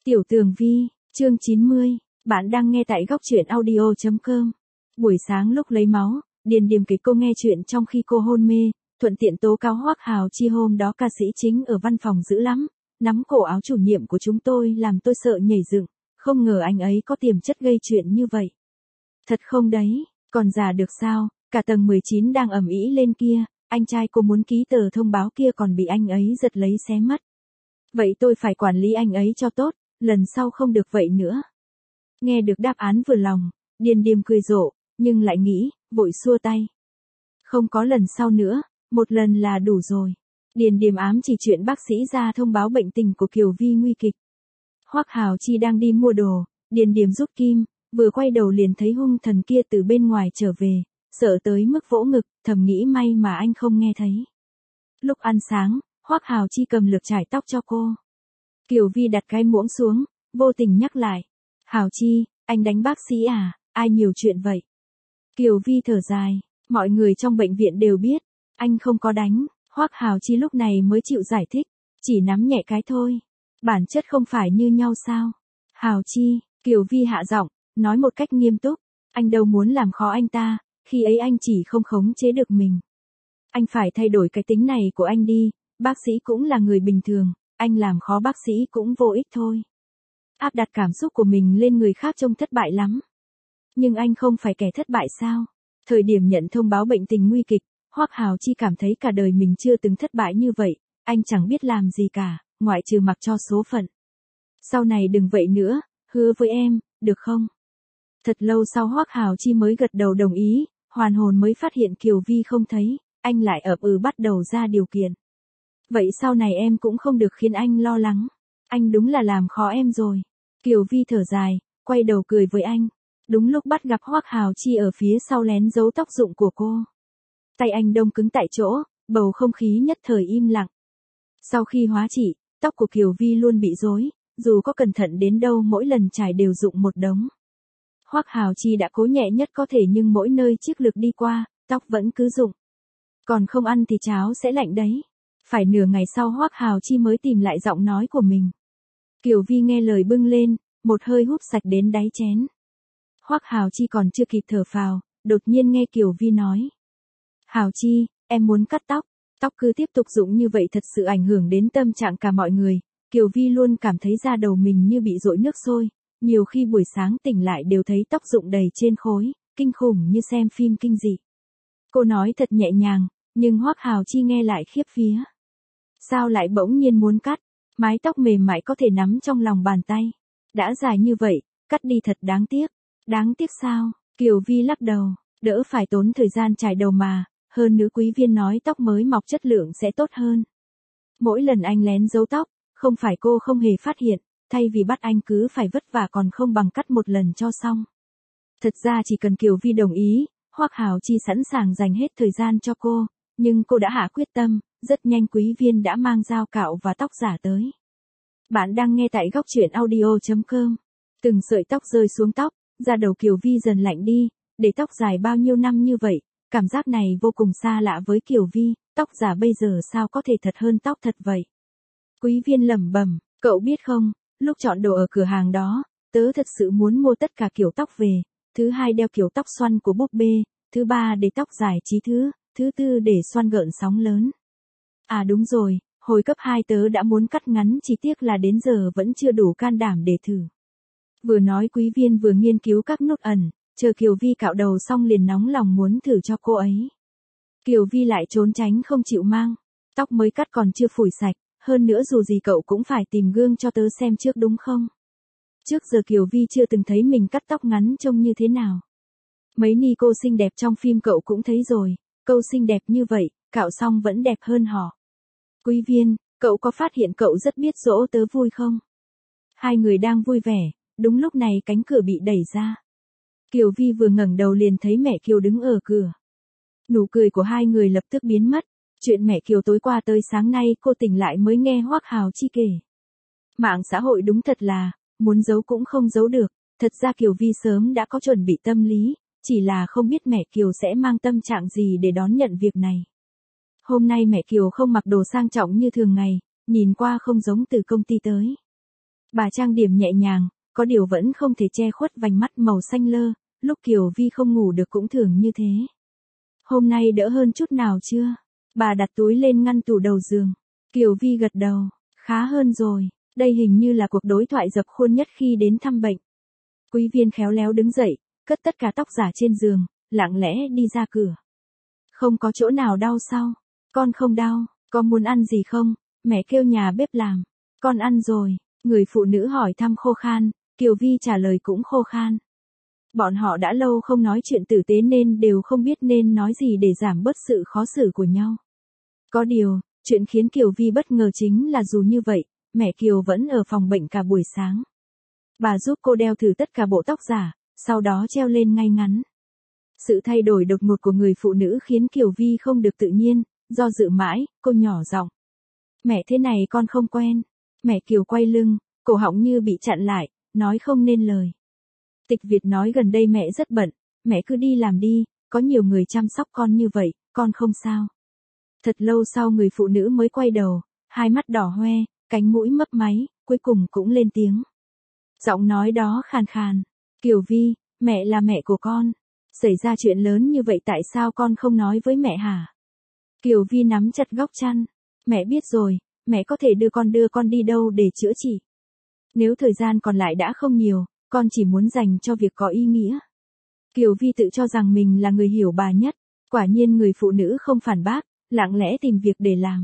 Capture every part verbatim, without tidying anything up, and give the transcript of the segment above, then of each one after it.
Tiểu Tường Vi, chương chín mươi, bạn đang nghe tại góc truyện audio chấm com. Buổi sáng lúc lấy máu, Điền Điềm kể cô nghe chuyện trong khi cô hôn mê, thuận tiện tố cáo Hoắc Hào Chi hôm đó ca sĩ chính ở văn phòng dữ lắm, nắm cổ áo chủ nhiệm của chúng tôi làm tôi sợ nhảy dựng, không ngờ anh ấy có tiềm chất gây chuyện như vậy. Thật không đấy, còn già được sao, cả tầng mười chín đang ầm ĩ lên kia, anh trai cô muốn ký tờ thông báo kia còn bị anh ấy giật lấy xé mất. Vậy tôi phải quản lý anh ấy cho tốt, lần sau không được vậy nữa. Nghe được đáp án vừa lòng, Điền Điềm cười rộ, nhưng lại nghĩ, vội xua tay. Không có lần sau nữa, một lần là đủ rồi. Điền Điềm ám chỉ chuyện bác sĩ ra thông báo bệnh tình của Kiều Vi nguy kịch. Hoắc Hào Chi đang đi mua đồ, Điền Điềm giúp Kim, vừa quay đầu liền thấy hung thần kia từ bên ngoài trở về, sợ tới mức vỗ ngực, thầm nghĩ may mà anh không nghe thấy. Lúc ăn sáng, Hoắc Hào Chi cầm lược chải tóc cho cô. Kiều Vi đặt cái muỗng xuống, vô tình nhắc lại. Hào Chi, anh đánh bác sĩ à, ai nhiều chuyện vậy? Kiều Vi thở dài, mọi người trong bệnh viện đều biết, anh không có đánh. Hoắc Hào Chi lúc này mới chịu giải thích, chỉ nắm nhẹ cái thôi. Bản chất không phải như nhau sao? Hào Chi, Kiều Vi hạ giọng, nói một cách nghiêm túc, anh đâu muốn làm khó anh ta, khi ấy anh chỉ không khống chế được mình. Anh phải thay đổi cái tính này của anh đi, bác sĩ cũng là người bình thường, anh làm khó bác sĩ cũng vô ích thôi. Áp đặt cảm xúc của mình lên người khác trông thất bại lắm. Nhưng anh không phải kẻ thất bại sao? Thời điểm nhận thông báo bệnh tình nguy kịch, Hoắc Hào Chi cảm thấy cả đời mình chưa từng thất bại như vậy, anh chẳng biết làm gì cả, ngoại trừ mặc cho số phận. Sau này đừng vậy nữa, hứa với em, được không? Thật lâu sau Hoắc Hào Chi mới gật đầu đồng ý, hoàn hồn mới phát hiện Kiều Vi không thấy, anh lại ậm ừ bắt đầu ra điều kiện. Vậy sau này em cũng không được khiến anh lo lắng, anh đúng là làm khó em rồi. Kiều Vi thở dài, quay đầu cười với anh. Đúng lúc bắt gặp Hoắc Hào Chi ở phía sau lén giấu tóc rụng của cô. Tay anh đông cứng tại chỗ, bầu không khí nhất thời im lặng. Sau khi hóa trị, tóc của Kiều Vi luôn bị rối, dù có cẩn thận đến đâu mỗi lần chải đều rụng một đống. Hoắc Hào Chi đã cố nhẹ nhất có thể nhưng mỗi nơi chiếc lược đi qua, tóc vẫn cứ rụng. Còn không ăn thì cháo sẽ lạnh đấy. Phải nửa ngày sau Hoắc Hào Chi mới tìm lại giọng nói của mình. Kiều Vi nghe lời bưng lên, một hơi húp sạch đến đáy chén. Hoắc Hào Chi còn chưa kịp thở phào, đột nhiên nghe Kiều Vi nói. Hào Chi, em muốn cắt tóc, tóc cứ tiếp tục rụng như vậy thật sự ảnh hưởng đến tâm trạng cả mọi người. Kiều Vi luôn cảm thấy da đầu mình như bị dội nước sôi, nhiều khi buổi sáng tỉnh lại đều thấy tóc rụng đầy trên khối, kinh khủng như xem phim kinh dị. Cô nói thật nhẹ nhàng, nhưng Hoắc Hào Chi nghe lại khiếp vía. Sao lại bỗng nhiên muốn cắt, mái tóc mềm mại có thể nắm trong lòng bàn tay. Đã dài như vậy, cắt đi thật đáng tiếc. Đáng tiếc sao? Kiều Vi lắc đầu, đỡ phải tốn thời gian chải đầu mà, hơn nữa quý viên nói tóc mới mọc chất lượng sẽ tốt hơn. Mỗi lần anh lén giấu tóc, không phải cô không hề phát hiện, thay vì bắt anh cứ phải vất vả còn không bằng cắt một lần cho xong. Thật ra chỉ cần Kiều Vi đồng ý, Hoắc Hào Chi sẵn sàng dành hết thời gian cho cô, nhưng cô đã hạ quyết tâm, rất nhanh quý viên đã mang dao cạo và tóc giả tới. Bạn đang nghe tại góc truyện audio chấm com. Từng sợi tóc rơi xuống tóc, da đầu Kiều Vi dần lạnh đi, để tóc dài bao nhiêu năm như vậy, cảm giác này vô cùng xa lạ với Kiều Vi, tóc giả bây giờ sao có thể thật hơn tóc thật vậy. Quý viên lẩm bẩm, cậu biết không, lúc chọn đồ ở cửa hàng đó, tớ thật sự muốn mua tất cả kiểu tóc về, thứ hai đeo kiểu tóc xoăn của búp bê, thứ ba để tóc dài chí thứ, thứ tư để xoăn gợn sóng lớn. À đúng rồi, hồi cấp hai tớ đã muốn cắt ngắn chỉ tiếc là đến giờ vẫn chưa đủ can đảm để thử. Vừa nói quý viên vừa nghiên cứu các nút ẩn, chờ Kiều Vi cạo đầu xong liền nóng lòng muốn thử cho cô ấy. Kiều Vi lại trốn tránh không chịu mang, tóc mới cắt còn chưa phủi sạch, hơn nữa dù gì cậu cũng phải tìm gương cho tớ xem trước đúng không? Trước giờ Kiều Vi chưa từng thấy mình cắt tóc ngắn trông như thế nào. Mấy ni cô xinh đẹp trong phim cậu cũng thấy rồi, câu xinh đẹp như vậy, cạo xong vẫn đẹp hơn họ. Quý viên, cậu có phát hiện cậu rất biết dỗ tớ vui không? Hai người đang vui vẻ, đúng lúc này cánh cửa bị đẩy ra. Kiều Vi vừa ngẩng đầu liền thấy mẹ Kiều đứng ở cửa. Nụ cười của hai người lập tức biến mất. Chuyện mẹ Kiều tối qua tới sáng nay cô tỉnh lại mới nghe Hoắc Hào Chi kể. Mạng xã hội đúng thật là, muốn giấu cũng không giấu được, thật ra Kiều Vi sớm đã có chuẩn bị tâm lý, chỉ là không biết mẹ Kiều sẽ mang tâm trạng gì để đón nhận việc này. Hôm nay mẹ Kiều không mặc đồ sang trọng như thường ngày, nhìn qua không giống từ công ty tới. Bà trang điểm nhẹ nhàng, có điều vẫn không thể che khuất vành mắt màu xanh lơ, lúc Kiều Vi không ngủ được cũng thường như thế. Hôm nay đỡ hơn chút nào chưa? Bà đặt túi lên ngăn tủ đầu giường. Kiều Vi gật đầu, khá hơn rồi, đây hình như là cuộc đối thoại dập khuôn nhất khi đến thăm bệnh. Quý viên khéo léo đứng dậy, cất tất cả tóc giả trên giường, lặng lẽ đi ra cửa. Không có chỗ nào đau sao? Con không đau, có muốn ăn gì không? Mẹ kêu nhà bếp làm. Con ăn rồi, người phụ nữ hỏi thăm khô khan, Kiều Vi trả lời cũng khô khan. Bọn họ đã lâu không nói chuyện tử tế nên đều không biết nên nói gì để giảm bớt sự khó xử của nhau. Có điều, chuyện khiến Kiều Vi bất ngờ chính là dù như vậy, mẹ Kiều vẫn ở phòng bệnh cả buổi sáng. Bà giúp cô đeo thử tất cả bộ tóc giả, sau đó treo lên ngay ngắn. Sự thay đổi đột ngột của người phụ nữ khiến Kiều Vi không được tự nhiên, do dự mãi, cô nhỏ giọng. Mẹ thế này con không quen. Mẹ Kiều quay lưng, cổ họng như bị chặn lại, nói không nên lời. Tịch Việt nói gần đây mẹ rất bận, mẹ cứ đi làm đi, có nhiều người chăm sóc con như vậy, con không sao. Thật lâu sau người phụ nữ mới quay đầu, hai mắt đỏ hoe, cánh mũi mấp máy, cuối cùng cũng lên tiếng. Giọng nói đó khàn khàn. Kiều Vi, mẹ là mẹ của con. Xảy ra chuyện lớn như vậy tại sao con không nói với mẹ hả? Kiều Vi nắm chặt góc chăn. Mẹ biết rồi, mẹ có thể đưa con đưa con đi đâu để chữa trị. Nếu thời gian còn lại đã không nhiều, con chỉ muốn dành cho việc có ý nghĩa. Kiều Vi tự cho rằng mình là người hiểu bà nhất. Quả nhiên người phụ nữ không phản bác, lặng lẽ tìm việc để làm.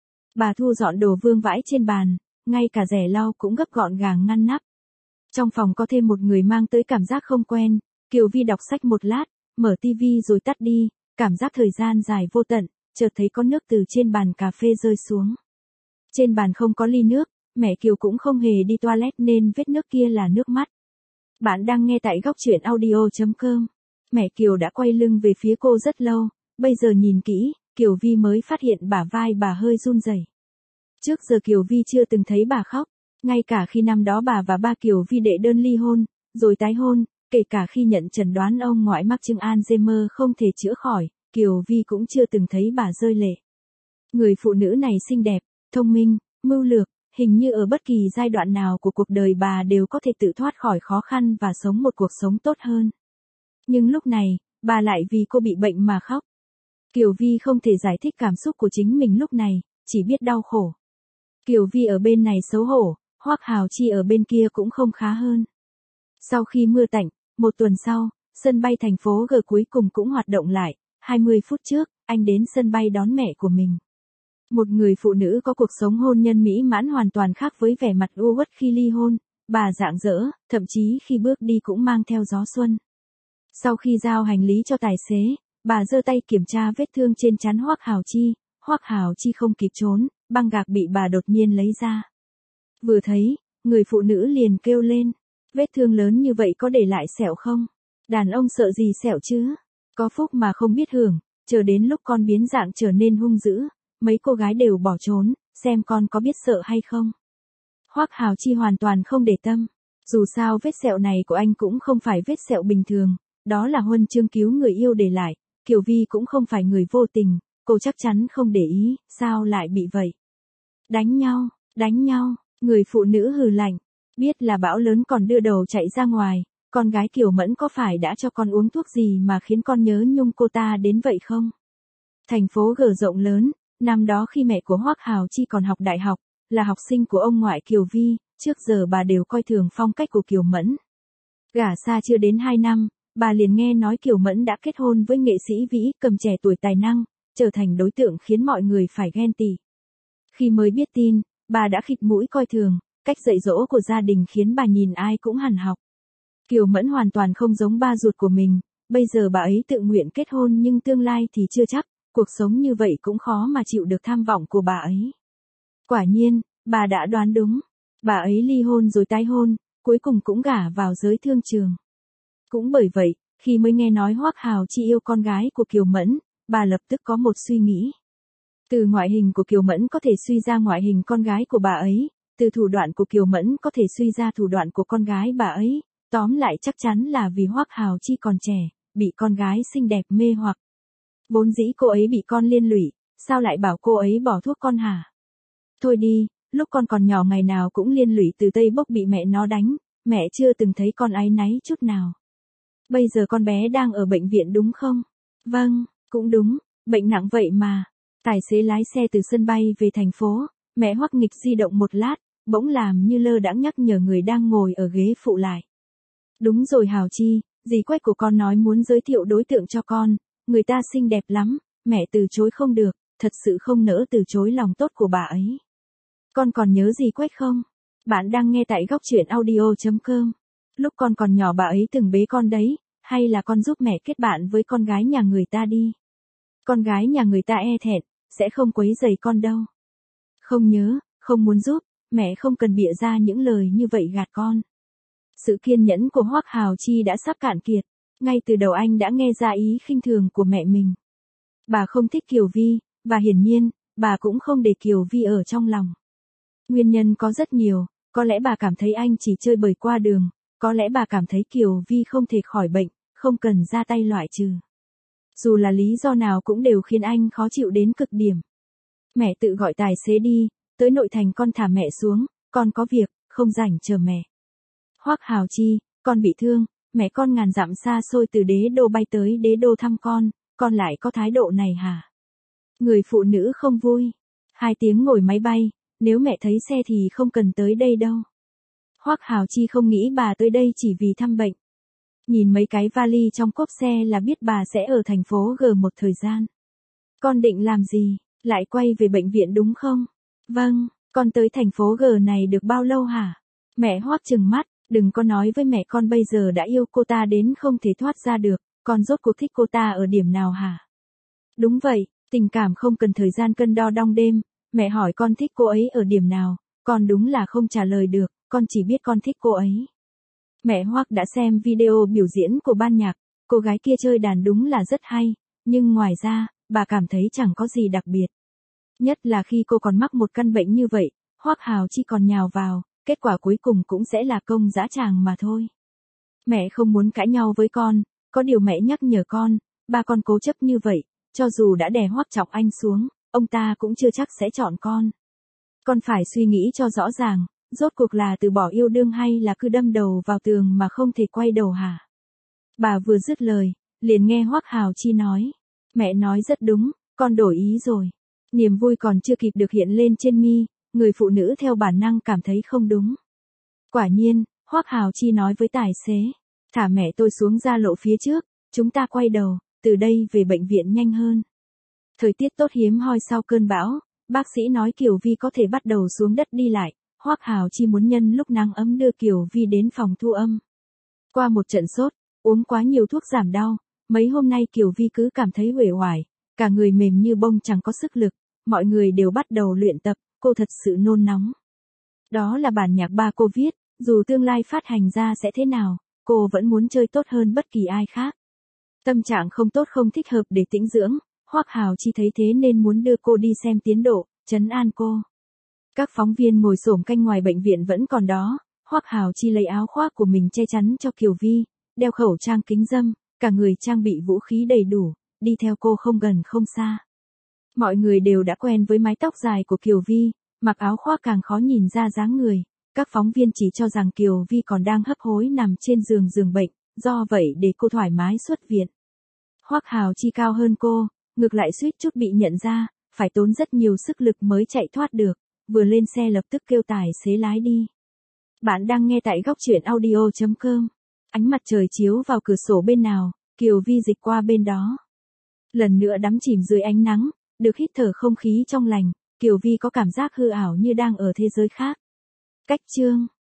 Bà thu dọn đồ vương vãi trên bàn, ngay cả rẻ lau cũng gấp gọn gàng ngăn nắp. Trong phòng có thêm một người mang tới cảm giác không quen. Kiều Vi đọc sách một lát, mở tivi rồi tắt đi, cảm giác thời gian dài vô tận, chợt thấy có nước từ trên bàn cà phê rơi xuống. Trên bàn không có ly nước, mẹ Kiều cũng không hề đi toilet nên vết nước kia là nước mắt. Bạn đang nghe tại góc truyện audio chấm com. Mẹ Kiều đã quay lưng về phía cô rất lâu, bây giờ nhìn kỹ, Kiều Vi mới phát hiện bả vai bà hơi run rẩy. Trước giờ Kiều Vi chưa từng thấy bà khóc, ngay cả khi năm đó bà và ba Kiều Vi đệ đơn ly hôn, rồi tái hôn, kể cả khi nhận chẩn đoán ông ngoại mắc chứng Alzheimer không thể chữa khỏi, Kiều Vi cũng chưa từng thấy bà rơi lệ. Người phụ nữ này xinh đẹp, thông minh, mưu lược, hình như ở bất kỳ giai đoạn nào của cuộc đời bà đều có thể tự thoát khỏi khó khăn và sống một cuộc sống tốt hơn. Nhưng lúc này, bà lại vì cô bị bệnh mà khóc. Kiều Vi không thể giải thích cảm xúc của chính mình lúc này, chỉ biết đau khổ. Kiều Vi ở bên này xấu hổ, Hoắc Hào Chi ở bên kia cũng không khá hơn. Sau khi mưa tạnh, một tuần sau, sân bay thành phố G cuối cùng cũng hoạt động lại. hai mươi phút trước, anh đến sân bay đón mẹ của mình. Một người phụ nữ có cuộc sống hôn nhân mỹ mãn hoàn toàn khác với vẻ mặt u uất khi ly hôn, bà rạng rỡ, thậm chí khi bước đi cũng mang theo gió xuân. Sau khi giao hành lý cho tài xế, bà giơ tay kiểm tra vết thương trên trán Hoắc Hào Chi, Hoắc Hào Chi không kịp trốn, băng gạc bị bà đột nhiên lấy ra. Vừa thấy, người phụ nữ liền kêu lên, vết thương lớn như vậy có để lại sẹo không? Đàn ông sợ gì sẹo chứ? Có phúc mà không biết hưởng, chờ đến lúc con biến dạng trở nên hung dữ, mấy cô gái đều bỏ trốn, xem con có biết sợ hay không. Hoắc Hào Chi hoàn toàn không để tâm, dù sao vết sẹo này của anh cũng không phải vết sẹo bình thường, đó là huân chương cứu người yêu để lại, Kiều Vi cũng không phải người vô tình, cô chắc chắn không để ý, sao lại bị vậy. Đánh nhau, đánh nhau, người phụ nữ hừ lạnh, biết là bão lớn còn đưa đầu chạy ra ngoài, con gái Kiều Mẫn có phải đã cho con uống thuốc gì mà khiến con nhớ nhung cô ta đến vậy không? Thành phố G rộng lớn, năm đó khi mẹ của Hoắc Hào Chi còn học đại học, là học sinh của ông ngoại Kiều Vi, trước giờ bà đều coi thường phong cách của Kiều Mẫn. Gả xa chưa đến hai năm, bà liền nghe nói Kiều Mẫn đã kết hôn với nghệ sĩ Vĩ Cầm trẻ tuổi tài năng, trở thành đối tượng khiến mọi người phải ghen tị. Khi mới biết tin, bà đã khịt mũi coi thường, cách dạy dỗ của gia đình khiến bà nhìn ai cũng hằn học. Kiều Mẫn hoàn toàn không giống ba ruột của mình, bây giờ bà ấy tự nguyện kết hôn nhưng tương lai thì chưa chắc, cuộc sống như vậy cũng khó mà chịu được tham vọng của bà ấy. Quả nhiên, bà đã đoán đúng, bà ấy ly hôn rồi tái hôn, cuối cùng cũng gả vào giới thương trường. Cũng bởi vậy, khi mới nghe nói Hoắc Hào Chi yêu con gái của Kiều Mẫn, bà lập tức có một suy nghĩ. Từ ngoại hình của Kiều Mẫn có thể suy ra ngoại hình con gái của bà ấy, từ thủ đoạn của Kiều Mẫn có thể suy ra thủ đoạn của con gái bà ấy, tóm lại chắc chắn là vì Hoắc Hào Chi còn trẻ, bị con gái xinh đẹp mê hoặc. Vốn dĩ cô ấy bị con liên lụy, sao lại bảo cô ấy bỏ thuốc con hả? Thôi đi, lúc con còn nhỏ ngày nào cũng liên lụy từ Tây Bốc bị mẹ nó đánh, mẹ chưa từng thấy con áy náy chút nào. Bây giờ con bé đang ở bệnh viện đúng không? Vâng, cũng đúng, bệnh nặng vậy mà. Tài xế lái xe từ sân bay về thành phố, mẹ Hoắc Nghịch di động một lát, bỗng làm như lơ đãng nhắc nhở người đang ngồi ở ghế phụ lại. Đúng rồi Hào Chi, dì Quách của con nói muốn giới thiệu đối tượng cho con, người ta xinh đẹp lắm, mẹ từ chối không được, thật sự không nỡ từ chối lòng tốt của bà ấy. Con còn nhớ dì Quách không? Bạn đang nghe tại góc truyện audio chấm com. Lúc con còn nhỏ bà ấy từng bế con đấy, hay là con giúp mẹ kết bạn với con gái nhà người ta đi. Con gái nhà người ta e thẹn, sẽ không quấy rầy con đâu. Không nhớ, không muốn giúp, mẹ không cần bịa ra những lời như vậy gạt con. Sự kiên nhẫn của Hoắc Hào Chi đã sắp cạn kiệt, ngay từ đầu anh đã nghe ra ý khinh thường của mẹ mình. Bà không thích Kiều Vi, và hiển nhiên, bà cũng không để Kiều Vi ở trong lòng. Nguyên nhân có rất nhiều, có lẽ bà cảm thấy anh chỉ chơi bời qua đường, có lẽ bà cảm thấy Kiều Vi không thể khỏi bệnh, không cần ra tay loại trừ. Dù là lý do nào cũng đều khiến anh khó chịu đến cực điểm. Mẹ tự gọi tài xế đi, tới nội thành con thả mẹ xuống, con có việc, không rảnh chờ mẹ. Hoắc Hào Chi, con bị thương, mẹ con ngàn dặm xa xôi từ Đế Đô bay tới Đế Đô thăm con, con lại có thái độ này hả? Người phụ nữ không vui. Hai tiếng ngồi máy bay, nếu mẹ thấy xe thì không cần tới đây đâu. Hoắc Hào Chi không nghĩ bà tới đây chỉ vì thăm bệnh. Nhìn mấy cái vali trong cốp xe là biết bà sẽ ở thành phố G một thời gian. Con định làm gì? Lại quay về bệnh viện đúng không? Vâng, con tới thành phố G này được bao lâu hả? Mẹ Hoắc trừng mắt, đừng có nói với mẹ con bây giờ đã yêu cô ta đến không thể thoát ra được, con rốt cuộc thích cô ta ở điểm nào hả? Đúng vậy, tình cảm không cần thời gian cân đo đong đêm, mẹ hỏi con thích cô ấy ở điểm nào, con đúng là không trả lời được, con chỉ biết con thích cô ấy. Mẹ Hoắc đã xem video biểu diễn của ban nhạc, cô gái kia chơi đàn đúng là rất hay, nhưng ngoài ra, bà cảm thấy chẳng có gì đặc biệt. Nhất là khi cô còn mắc một căn bệnh như vậy, Hoắc Hào Chi còn nhào vào, kết quả cuối cùng cũng sẽ là công dã tràng mà thôi. Mẹ không muốn cãi nhau với con, có điều mẹ nhắc nhở con, ba con cố chấp như vậy, cho dù đã đè Hoắc Trọng Anh xuống, ông ta cũng chưa chắc sẽ chọn con. Con phải suy nghĩ cho rõ ràng, rốt cuộc là từ bỏ yêu đương hay là cứ đâm đầu vào tường mà không thể quay đầu hả? Bà vừa dứt lời, liền nghe Hoắc Hào Chi nói. Mẹ nói rất đúng, con đổi ý rồi. Niềm vui còn chưa kịp được hiện lên trên mi, người phụ nữ theo bản năng cảm thấy không đúng. Quả nhiên, Hoắc Hào Chi nói với tài xế. Thả mẹ tôi xuống ra lộ phía trước, chúng ta quay đầu, từ đây về bệnh viện nhanh hơn. Thời tiết tốt hiếm hoi sau cơn bão, bác sĩ nói Kiều Vi có thể bắt đầu xuống đất đi lại. Hoắc Hào Chi muốn nhân lúc nắng ấm đưa Kiều Vi đến phòng thu âm. Qua một trận sốt, uống quá nhiều thuốc giảm đau, mấy hôm nay Kiều Vi cứ cảm thấy uể oải, cả người mềm như bông chẳng có sức lực, mọi người đều bắt đầu luyện tập, cô thật sự nôn nóng. Đó là bản nhạc ba cô viết, dù tương lai phát hành ra sẽ thế nào, cô vẫn muốn chơi tốt hơn bất kỳ ai khác. Tâm trạng không tốt không thích hợp để tĩnh dưỡng, Hoắc Hào Chi thấy thế nên muốn đưa cô đi xem tiến độ, trấn an cô. Các phóng viên ngồi xổm canh ngoài bệnh viện vẫn còn đó, Hoắc Hào Chi lấy áo khoác của mình che chắn cho Kiều Vi, đeo khẩu trang kính râm, cả người trang bị vũ khí đầy đủ, đi theo cô không gần không xa. Mọi người đều đã quen với mái tóc dài của Kiều Vi, mặc áo khoác càng khó nhìn ra dáng người, các phóng viên chỉ cho rằng Kiều Vi còn đang hấp hối nằm trên giường giường bệnh, do vậy để cô thoải mái xuất viện. Hoắc Hào Chi cao hơn cô, ngược lại suýt chút bị nhận ra, phải tốn rất nhiều sức lực mới chạy thoát được, vừa lên xe lập tức kêu tài xế lái đi. Bạn đang nghe tại góc truyện audio chấm com. Ánh mặt trời chiếu vào cửa sổ bên nào, Kiều Vi dịch qua bên đó. Lần nữa đắm chìm dưới ánh nắng, được hít thở không khí trong lành, Kiều Vi có cảm giác hư ảo như đang ở thế giới khác. Cách chương